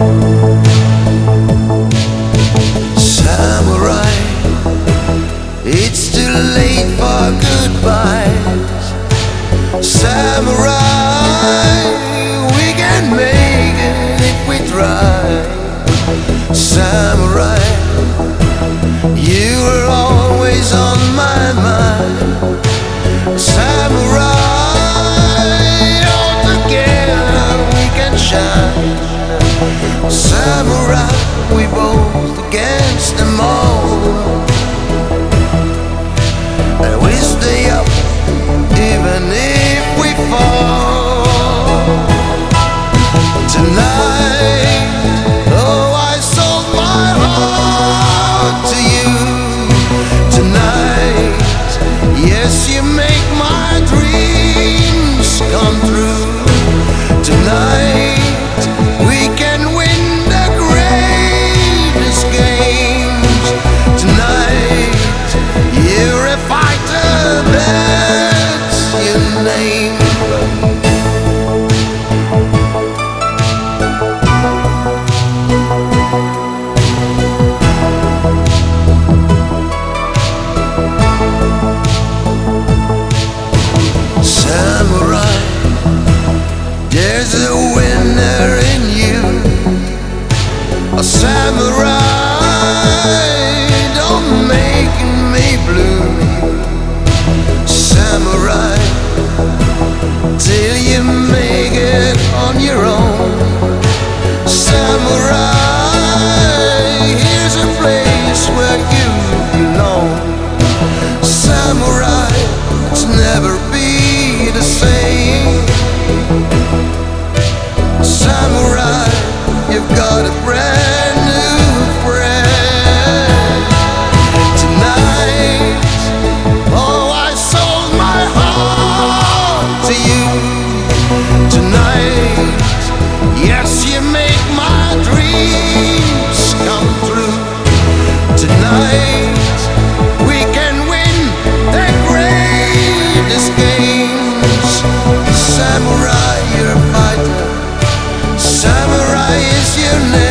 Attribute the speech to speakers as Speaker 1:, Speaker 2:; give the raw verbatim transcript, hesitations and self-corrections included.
Speaker 1: Samurai, it's too late for goodbyes. Samurai, we can make it if we try. Samurai, you were always on my mind. Samurai, all together we can shine. Samurai, we both against them all, and we stay up even if we fall. Tonight, oh, I sold my heart to you. Tonight, yes, you make my dreams come true. Tonight, we can win the greatest games. Tonight, you're a fighter, that's your name. Samurai, there's a winner in you. A samurai, don't make me blue. Samurai, till you make it on your own. Samurai, here's a place where you belong. Samurai, it's never be the same. Samurai, you've got a brand new friend. Tonight, oh, I sold my heart to you. Tonight, yes, you make my dreams come true. Tonight, we can win the greatest games. Samurai, you're a fighter. Samurai is your name.